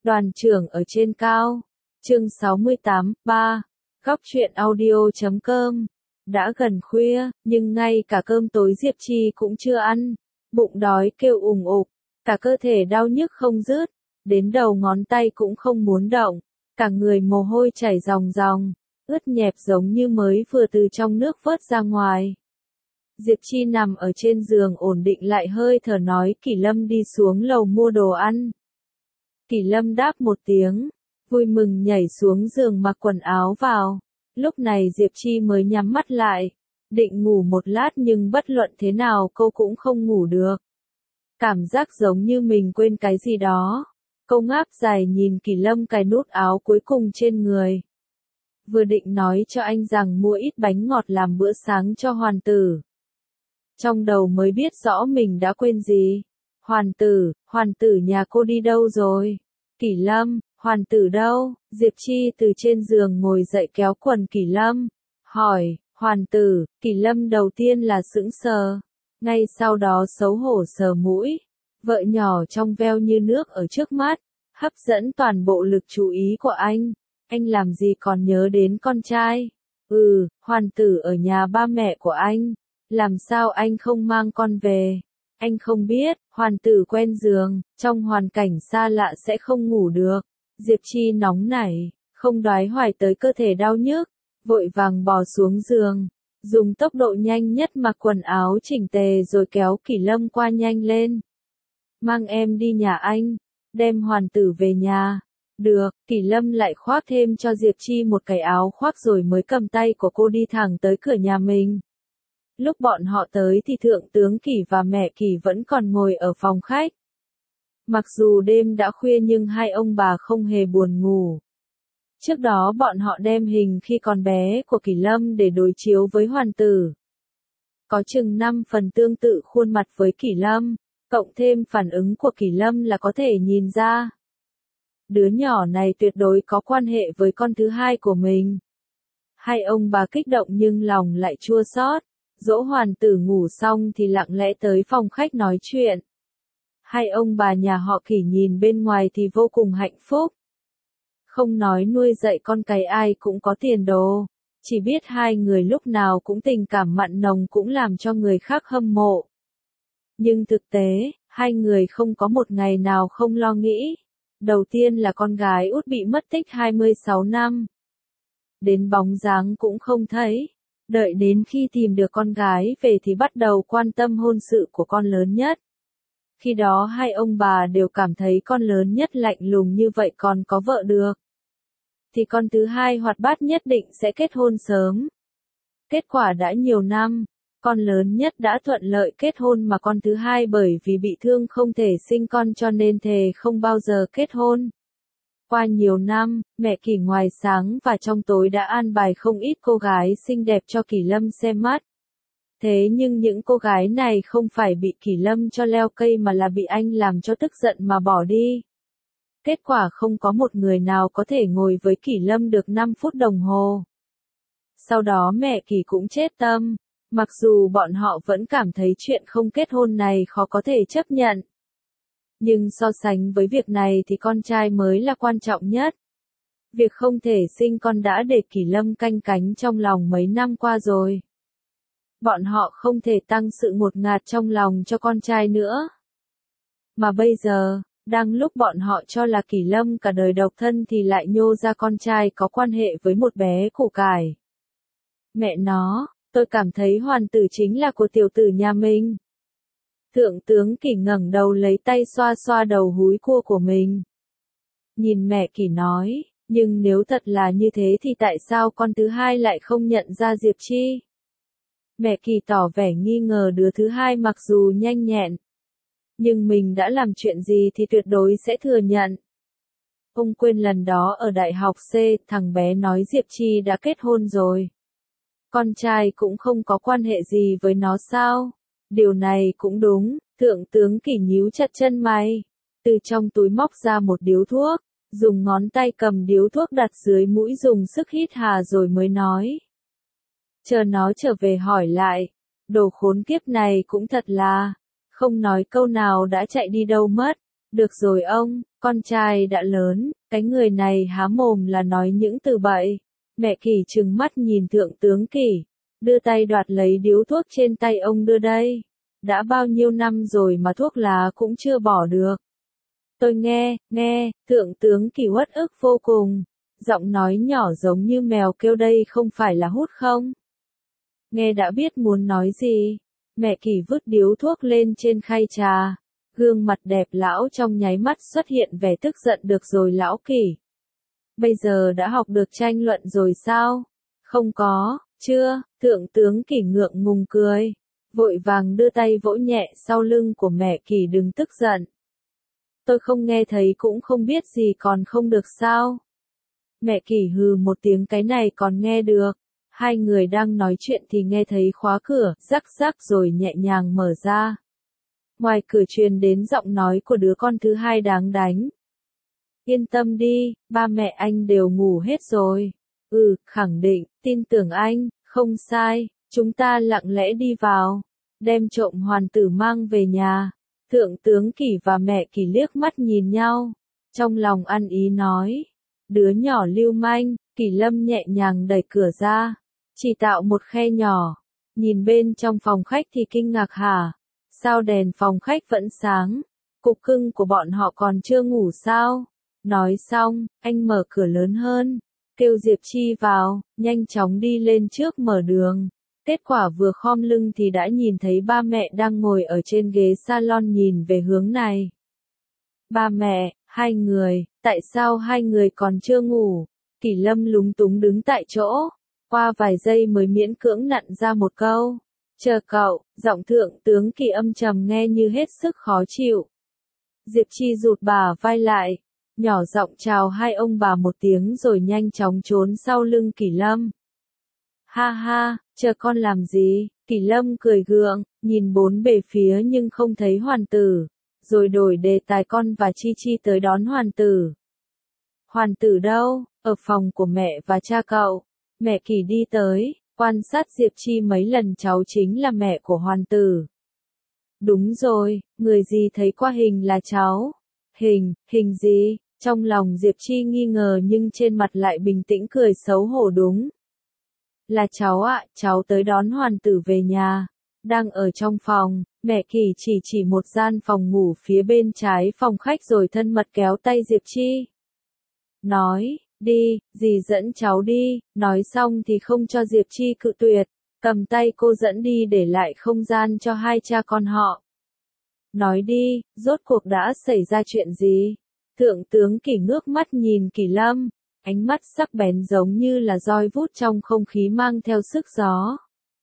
Đoàn trưởng ở trên cao. Chương 68, 3. Góc truyện audio.com. Đã gần khuya, nhưng ngay cả cơm tối Diệp Chi cũng chưa ăn. Bụng đói kêu ùng ục, cả cơ thể đau nhức không dứt, đến đầu ngón tay cũng không muốn động, cả người mồ hôi chảy ròng ròng, ướt nhẹp giống như mới vừa từ trong nước vớt ra ngoài. Diệp Chi nằm ở trên giường ổn định lại hơi thở nói Kỷ Lâm đi xuống lầu mua đồ ăn. Kỷ Lâm đáp một tiếng, vui mừng nhảy xuống giường mặc quần áo vào. Lúc này Diệp Chi mới nhắm mắt lại, định ngủ một lát nhưng bất luận thế nào cô cũng không ngủ được. Cảm giác giống như mình quên cái gì đó. Cô ngáp dài nhìn Kỷ Lâm cài nút áo cuối cùng trên người. Vừa định nói cho anh rằng mua ít bánh ngọt làm bữa sáng cho Hoàn Tử. Trong đầu mới biết rõ mình đã quên gì. Hoàn Tử nhà cô đi đâu rồi? Kỷ Lâm, Hoàn Tử đâu? Diệp Chi từ trên giường ngồi dậy kéo quần Kỷ Lâm, hỏi, Hoàn Tử. Kỷ Lâm đầu tiên là sững sờ, ngay sau đó xấu hổ sờ mũi. Vợ nhỏ trong veo như nước ở trước mắt, hấp dẫn toàn bộ lực chú ý của anh. Anh làm gì còn nhớ đến con trai? Hoàn Tử ở nhà ba mẹ của anh. Làm sao anh không mang con về? Anh không biết, Hoàn Tử quen giường, trong hoàn cảnh xa lạ sẽ không ngủ được. Diệp Chi nóng nảy, không đoái hoài tới cơ thể đau nhức, vội vàng bò xuống giường, dùng tốc độ nhanh nhất mặc quần áo chỉnh tề rồi kéo Kỷ Lâm qua nhanh lên. Mang em đi nhà anh, đem Hoàn Tử về nhà. Được, Kỷ Lâm lại khoác thêm cho Diệp Chi một cái áo khoác rồi mới cầm tay của cô đi thẳng tới cửa nhà mình. Lúc bọn họ tới thì Thượng tướng Kỷ và mẹ Kỷ vẫn còn ngồi ở phòng khách. Mặc dù đêm đã khuya nhưng hai ông bà không hề buồn ngủ. Trước đó bọn họ đem hình khi còn bé của Kỷ Lâm để đối chiếu với Hoàn Tử. Có chừng 5 phần tương tự khuôn mặt với Kỷ Lâm, cộng thêm phản ứng của Kỷ Lâm là có thể nhìn ra. Đứa nhỏ này tuyệt đối có quan hệ với con thứ hai của mình. Hai ông bà kích động nhưng lòng lại chua xót. Dỗ Hoàn Tử ngủ xong thì lặng lẽ tới phòng khách nói chuyện. Hai ông bà nhà họ Kỷ nhìn bên ngoài thì vô cùng hạnh phúc. Không nói nuôi dạy con cái ai cũng có tiền đồ, chỉ biết hai người lúc nào cũng tình cảm mặn nồng cũng làm cho người khác hâm mộ. Nhưng thực tế, hai người không có một ngày nào không lo nghĩ. Đầu tiên là con gái út bị mất tích 26 năm. Đến bóng dáng cũng không thấy. Đợi đến khi tìm được con gái về thì bắt đầu quan tâm hôn sự của con lớn nhất. Khi đó hai ông bà đều cảm thấy con lớn nhất lạnh lùng như vậy còn có vợ được. Thì con thứ hai hoạt bát nhất định sẽ kết hôn sớm. Kết quả đã nhiều năm, con lớn nhất đã thuận lợi kết hôn mà con thứ hai bởi vì bị thương không thể sinh con cho nên thề không bao giờ kết hôn. Qua nhiều năm, mẹ Kỷ ngoài sáng và trong tối đã an bài không ít cô gái xinh đẹp cho Kỷ Lâm xem mắt. Thế nhưng những cô gái này không phải bị Kỷ Lâm cho leo cây mà là bị anh làm cho tức giận mà bỏ đi. Kết quả không có một người nào có thể ngồi với Kỷ Lâm được 5 phút đồng hồ. Sau đó mẹ Kỷ cũng chết tâm, mặc dù bọn họ vẫn cảm thấy chuyện không kết hôn này khó có thể chấp nhận. Nhưng so sánh với việc này thì con trai mới là quan trọng nhất. Việc không thể sinh con đã để Kỷ Lâm canh cánh trong lòng mấy năm qua rồi. Bọn họ không thể tăng sự ngột ngạt trong lòng cho con trai nữa. Mà bây giờ, đang lúc bọn họ cho là Kỷ Lâm cả đời độc thân thì lại nhô ra con trai có quan hệ với một bé củ cải. Mẹ nó, tôi cảm thấy Hoàn Tử chính là của tiểu tử nhà mình. Thượng tướng Kỷ ngẩng đầu lấy tay xoa xoa đầu húi cua của mình. Nhìn mẹ Kỷ nói, nhưng nếu thật là như thế thì tại sao con thứ hai lại không nhận ra Diệp Chi? Mẹ Kỷ tỏ vẻ nghi ngờ đứa thứ hai mặc dù nhanh nhẹn. Nhưng mình đã làm chuyện gì thì tuyệt đối sẽ thừa nhận. Ông quên lần đó ở đại học C, thằng bé nói Diệp Chi đã kết hôn rồi. Con trai cũng không có quan hệ gì với nó sao? Điều này cũng đúng, Thượng tướng Kỷ nhíu chặt chân mày. Từ trong túi móc ra một điếu thuốc, dùng ngón tay cầm điếu thuốc đặt dưới mũi dùng sức hít hà rồi mới nói. Chờ nó trở về hỏi lại, đồ khốn kiếp này cũng thật là, không nói câu nào đã chạy đi đâu mất. Được rồi ông, Con trai đã lớn, cái người này há mồm là nói những từ bậy. Mẹ Kỳ trừng mắt nhìn Thượng tướng Kỳ, đưa tay đoạt lấy điếu thuốc trên tay ông đưa đây. Đã bao nhiêu năm rồi mà thuốc lá cũng chưa bỏ được. Tôi nghe, Thượng tướng Kỳ uất ức vô cùng. Giọng nói nhỏ giống như mèo kêu đây không phải là hút không? Nghe đã biết muốn nói gì. Mẹ Kỳ vứt điếu thuốc lên trên khay trà. Gương mặt đẹp lão trong nháy mắt xuất hiện vẻ tức giận được rồi lão Kỳ. Bây giờ đã học được tranh luận rồi sao? Không có, chưa, Thượng tướng Kỳ ngượng ngùng cười. Vội vàng đưa tay vỗ nhẹ sau lưng của mẹ Kỳ đừng tức giận. Tôi không nghe thấy cũng không biết gì còn không được sao? Mẹ Kỳ hừ một tiếng cái này còn nghe được. Hai người đang nói chuyện thì nghe thấy khóa cửa, rắc rắc rồi nhẹ nhàng mở ra. Ngoài cửa truyền đến giọng nói của đứa con thứ hai đáng đánh. Yên tâm đi, ba mẹ anh đều ngủ hết rồi. Khẳng định, tin tưởng anh, không sai, chúng ta lặng lẽ đi vào, đem trộm hoàn tử mang về nhà. Thượng tướng Kỳ và mẹ Kỳ liếc mắt nhìn nhau, trong lòng ăn ý nói. Đứa nhỏ lưu manh, Kỳ Lâm nhẹ nhàng đẩy cửa ra, chỉ tạo một khe nhỏ, nhìn bên trong phòng khách thì kinh ngạc hả? Sao đèn phòng khách vẫn sáng? Cục cưng của bọn họ còn chưa ngủ sao? Nói xong, anh mở cửa lớn hơn, kêu Diệp Chi vào, nhanh chóng đi lên trước mở đường. Kết quả vừa khom lưng thì đã nhìn thấy ba mẹ đang ngồi ở trên ghế salon nhìn về hướng này. Ba mẹ, hai người, tại sao hai người còn chưa ngủ? Kỳ Lâm lúng túng đứng tại chỗ, qua vài giây mới miễn cưỡng nặn ra một câu. Chờ cậu, giọng Thượng tướng Kỳ âm trầm nghe như hết sức khó chịu. Diệp Chi rụt bả vai lại, nhỏ giọng chào hai ông bà một tiếng rồi nhanh chóng trốn sau lưng Kỳ Lâm. Ha ha, chờ con làm gì? Kỳ Lâm cười gượng, nhìn bốn bề phía nhưng không thấy hoàn tử, rồi đổi đề tài con và Chi Chi tới đón hoàn tử. Hoàn tử đâu? Ở phòng của mẹ và cha cậu. Mẹ Kỳ đi tới, quan sát Diệp Chi mấy lần cháu chính là mẹ của hoàn tử. Đúng rồi, người gì thấy qua hình là cháu. Hình gì? Trong lòng Diệp Chi nghi ngờ nhưng trên mặt lại bình tĩnh cười xấu hổ đúng. Là cháu ạ, cháu tới đón hoàn tử về nhà. Đang ở trong phòng, mẹ Kỳ chỉ một gian phòng ngủ phía bên trái phòng khách rồi thân mật kéo tay Diệp Chi. Nói, đi, dì dẫn cháu đi, nói xong thì không cho Diệp Chi cự tuyệt, cầm tay cô dẫn đi để lại không gian cho hai cha con họ. Nói đi, rốt cuộc đã xảy ra chuyện gì? Thượng tướng Kỳ ngước mắt nhìn Kỳ Lâm, ánh mắt sắc bén giống như là roi vút trong không khí mang theo sức gió.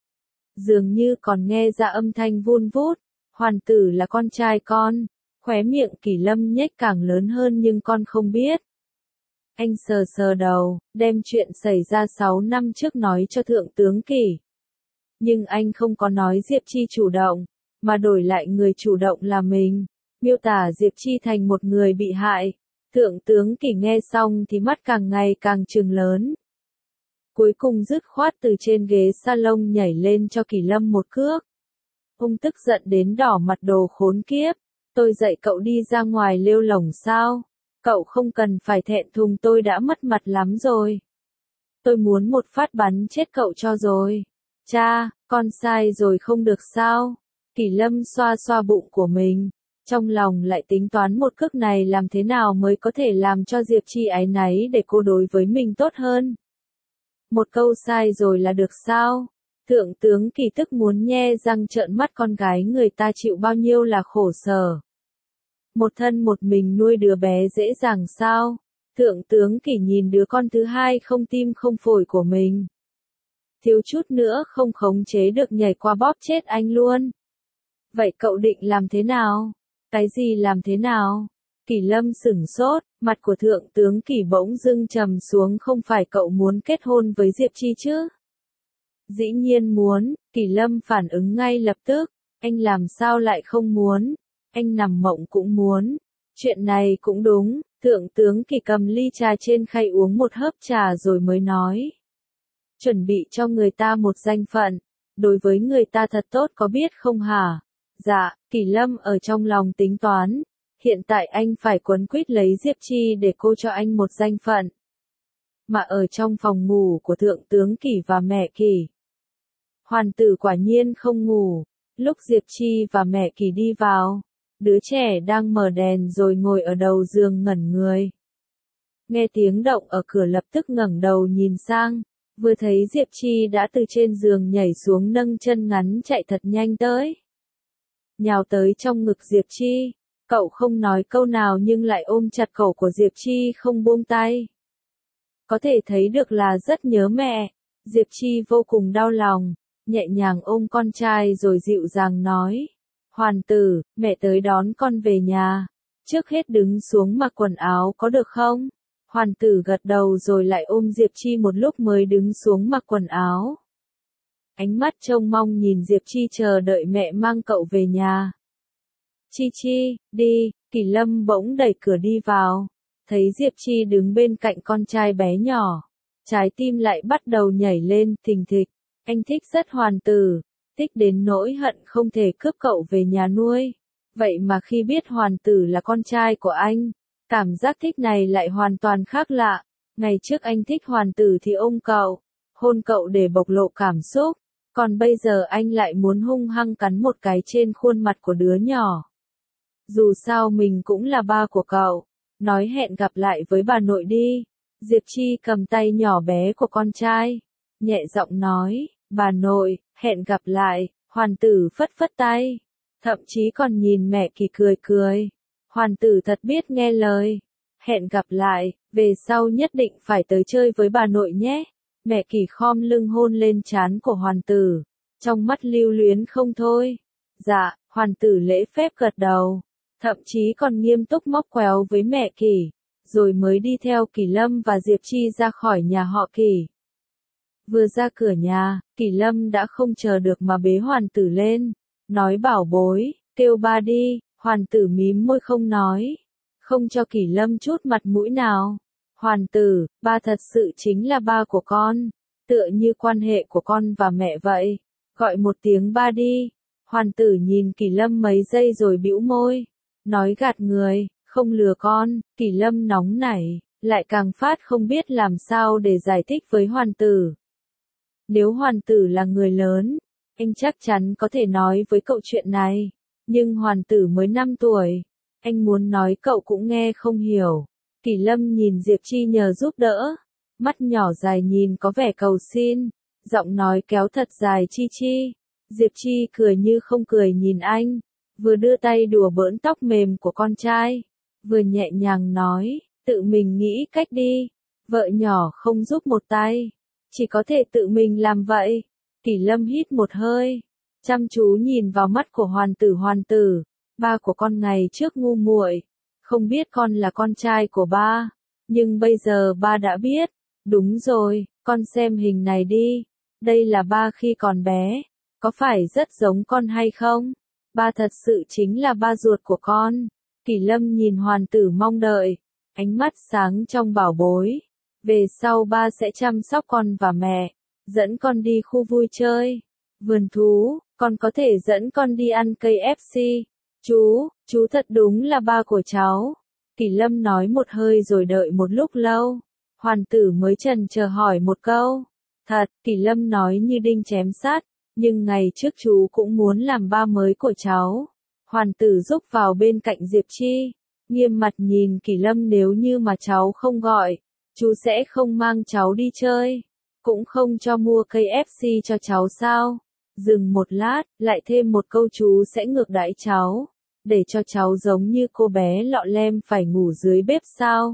Dường như còn nghe ra âm thanh vun vút, hoàn tử là con trai con, khóe miệng Kỳ Lâm nhếch càng lớn hơn nhưng con không biết. Anh sờ sờ đầu, đem chuyện xảy ra 6 năm trước nói cho Thượng tướng Kỳ. Nhưng anh không có nói Diệp Chi chủ động, mà đổi lại người chủ động là mình, miêu tả Diệp Chi thành một người bị hại. Thượng tướng Kỳ nghe xong thì mắt càng ngày càng trừng lớn. Cuối cùng dứt khoát từ trên ghế salon nhảy lên cho Kỳ Lâm một cước. Ông tức giận đến đỏ mặt đồ khốn kiếp. Tôi dạy cậu đi ra ngoài lêu lổng sao? Cậu không cần phải thẹn thùng tôi đã mất mặt lắm rồi. Tôi muốn một phát bắn chết cậu cho rồi. Cha, con sai rồi không được sao? Kỳ Lâm xoa xoa bụng của mình. Trong lòng lại tính toán một cước này làm thế nào mới có thể làm cho Diệp Chi áy náy để cô đối với mình tốt hơn. Một câu sai rồi là được sao? Thượng tướng Kỳ tức muốn nhe răng trợn mắt con gái người ta chịu bao nhiêu là khổ sở. Một thân một mình nuôi đứa bé dễ dàng sao? Thượng tướng Kỳ nhìn đứa con thứ hai không tim không phổi của mình. Thiếu chút nữa không khống chế được nhảy qua bóp chết anh luôn. Vậy cậu định làm thế nào? Cái gì làm thế nào? Kỳ Lâm sửng sốt, mặt của Thượng tướng Kỳ bỗng dưng trầm xuống không phải cậu muốn kết hôn với Diệp Chi chứ? Dĩ nhiên muốn, Kỳ Lâm phản ứng ngay lập tức, anh làm sao lại không muốn? Anh nằm mộng cũng muốn. Chuyện này cũng đúng, Thượng tướng Kỳ cầm ly trà trên khay uống một hớp trà rồi mới nói. Chuẩn bị cho người ta một danh phận, đối với người ta thật tốt có biết không hả? Dạ, Kỳ Lâm ở trong lòng tính toán, Hiện tại anh phải quấn quýt lấy Diệp Chi để cô cho anh một danh phận. Mà ở trong phòng ngủ của Thượng tướng Kỷ và mẹ Kỷ, Hoàn Tử quả nhiên không ngủ. Lúc Diệp Chi và mẹ Kỷ đi vào, đứa trẻ đang mở đèn rồi ngồi ở đầu giường ngẩn người. Nghe tiếng động ở cửa lập tức ngẩng đầu nhìn sang, vừa thấy Diệp Chi đã từ trên giường nhảy xuống nâng chân ngắn chạy thật nhanh tới. Nhào tới trong ngực Diệp Chi, cậu không nói câu nào nhưng lại ôm chặt cổ của Diệp Chi không buông tay. Có thể thấy được là rất nhớ mẹ, Diệp Chi vô cùng đau lòng, nhẹ nhàng ôm con trai rồi dịu dàng nói. Hoàn Tử, mẹ tới đón con về nhà. Trước hết đứng xuống mặc quần áo có được không? Hoàn Tử gật đầu rồi lại ôm Diệp Chi một lúc mới đứng xuống mặc quần áo. Ánh mắt trông mong nhìn Diệp Chi chờ đợi mẹ mang cậu về nhà. Chi Chi, đi, Kỷ Lâm bỗng đẩy cửa đi vào. Thấy Diệp Chi đứng bên cạnh con trai bé nhỏ. Trái tim lại bắt đầu nhảy lên thình thịch. Anh thích rất Hoàn Tử. Thích đến nỗi hận không thể cướp cậu về nhà nuôi. Vậy mà khi biết Hoàn Tử là con trai của anh, cảm giác thích này lại hoàn toàn khác lạ. Ngày trước anh thích Hoàn Tử thì ôm cậu, hôn cậu để bộc lộ cảm xúc. Còn bây giờ anh lại muốn hung hăng cắn một cái trên khuôn mặt của đứa nhỏ. Dù sao mình cũng là ba của cậu. Nói hẹn gặp lại với bà nội đi. Diệp Chi cầm tay nhỏ bé của con trai. Nhẹ giọng nói, bà nội, hẹn gặp lại. Hoàn Tử phất phất tay. Thậm chí còn nhìn mẹ Kỷ cười cười. Hoàn Tử thật biết nghe lời. Hẹn gặp lại, về sau nhất định phải tới chơi với bà nội nhé. Mẹ Kỷ khom lưng hôn lên trán của Hoàn Tử. Trong mắt lưu luyến không thôi. Dạ, Hoàn Tử lễ phép gật đầu. Thậm chí còn nghiêm túc móc quéo với mẹ Kỷ. Rồi mới đi theo Kỷ Lâm và Diệp Chi ra khỏi nhà họ Kỷ. Vừa ra cửa nhà, Kỷ Lâm đã không chờ được mà bế Hoàn Tử lên. Nói bảo bối, kêu ba đi. Hoàn Tử mím môi không nói. Không cho Kỷ Lâm chút mặt mũi nào. Hoàn Tử, ba thật sự chính là ba của con. Tựa như quan hệ của con và mẹ vậy. Gọi một tiếng ba đi. Hoàn Tử nhìn Kỷ Lâm mấy giây rồi bĩu môi. Nói gạt người, không lừa con. Kỷ Lâm nóng nảy, lại càng phát không biết làm sao để giải thích với Hoàn Tử. Nếu Hoàn Tử là người lớn, anh chắc chắn có thể nói với cậu chuyện này. Nhưng Hoàn Tử mới 5 tuổi. Anh muốn nói cậu cũng nghe không hiểu. Kỷ Lâm nhìn Diệp Chi nhờ giúp đỡ. Mắt nhỏ dài nhìn có vẻ cầu xin. Giọng nói kéo thật dài Chi Chi. Diệp Chi cười như không cười nhìn anh. Vừa đưa tay đùa bỡn tóc mềm của con trai. Vừa nhẹ nhàng nói, tự mình nghĩ cách đi. Vợ nhỏ không giúp một tay. Chỉ có thể tự mình làm vậy. Kỷ Lâm hít một hơi. Chăm chú nhìn vào mắt của Hoàn Tử. Ba của con ngày trước ngu muội, không biết con là con trai của ba. Nhưng bây giờ ba đã biết. Đúng rồi, con xem hình này đi. Đây là ba khi còn bé. Có phải rất giống con hay không? Ba thật sự chính là ba ruột của con. Kỷ Lâm nhìn Hoàn Tử mong đợi. Ánh mắt sáng trong bảo bối. Về sau ba sẽ chăm sóc con và mẹ. Dẫn con đi khu vui chơi. Vườn thú, con có thể dẫn con đi ăn KFC. Chú thật đúng là ba của cháu. Kỷ Lâm nói một hơi rồi đợi một lúc lâu. Hoàn Tử mới chần chờ hỏi một câu. Thật, Kỷ Lâm nói như đinh chém sắt. Nhưng ngày trước chú cũng muốn làm ba mới của cháu. Hoàn Tử rúc vào bên cạnh Diệp Chi. Nghiêm mặt nhìn Kỷ Lâm, nếu như mà cháu không gọi, chú sẽ không mang cháu đi chơi. Cũng không cho mua KFC cho cháu sao? Dừng một lát, lại thêm một câu, chú sẽ ngược đãi cháu. Để cho cháu giống như cô bé lọ lem phải ngủ dưới bếp sao?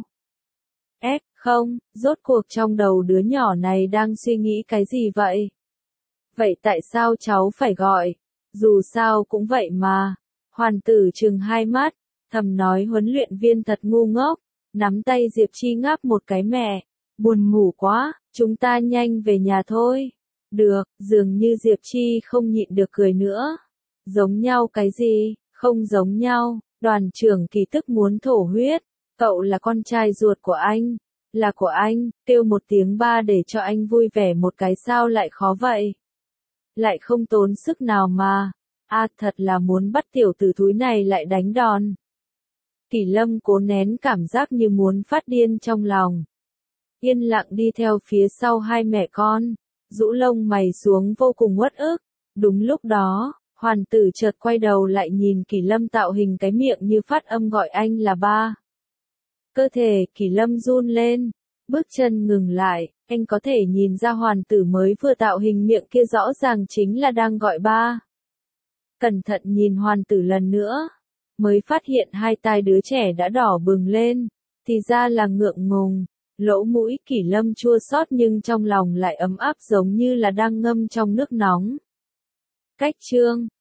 Không, rốt cuộc trong đầu đứa nhỏ này đang suy nghĩ cái gì vậy? Vậy tại sao cháu phải gọi? Dù sao cũng vậy mà. Hoàn Tử trừng hai mắt, thầm nói huấn luyện viên thật ngu ngốc. Nắm tay Diệp Chi ngáp một cái, mẹ. Buồn ngủ quá, chúng ta nhanh về nhà thôi. Được, dường như Diệp Chi không nhịn được cười nữa. Giống nhau cái gì? Không giống nhau. Đoàn trưởng Kỳ tức muốn thổ huyết. Cậu là con trai ruột của anh. Là của anh, kêu một tiếng ba để cho anh vui vẻ một cái sao lại khó vậy? Lại không tốn sức nào mà. Thật là muốn bắt tiểu tử thúi này lại đánh đòn. Kỷ Lâm cố nén cảm giác như muốn phát điên trong lòng. Yên lặng đi theo phía sau hai mẹ con, rũ lông mày xuống vô cùng uất ức. Đúng lúc đó, hoàn tử chợt quay đầu lại nhìn Kỷ Lâm tạo hình cái miệng như phát âm gọi anh là ba. Cơ thể Kỷ Lâm run lên, bước chân ngừng lại, anh có thể nhìn ra hoàn tử mới vừa tạo hình miệng kia rõ ràng chính là đang gọi ba. Cẩn thận nhìn hoàn tử lần nữa, mới phát hiện hai tai đứa trẻ đã đỏ bừng lên, thì ra là ngượng ngùng. Lỗ mũi Kỷ Lâm chua xót nhưng trong lòng lại ấm áp giống như là đang ngâm trong nước nóng. Cách chương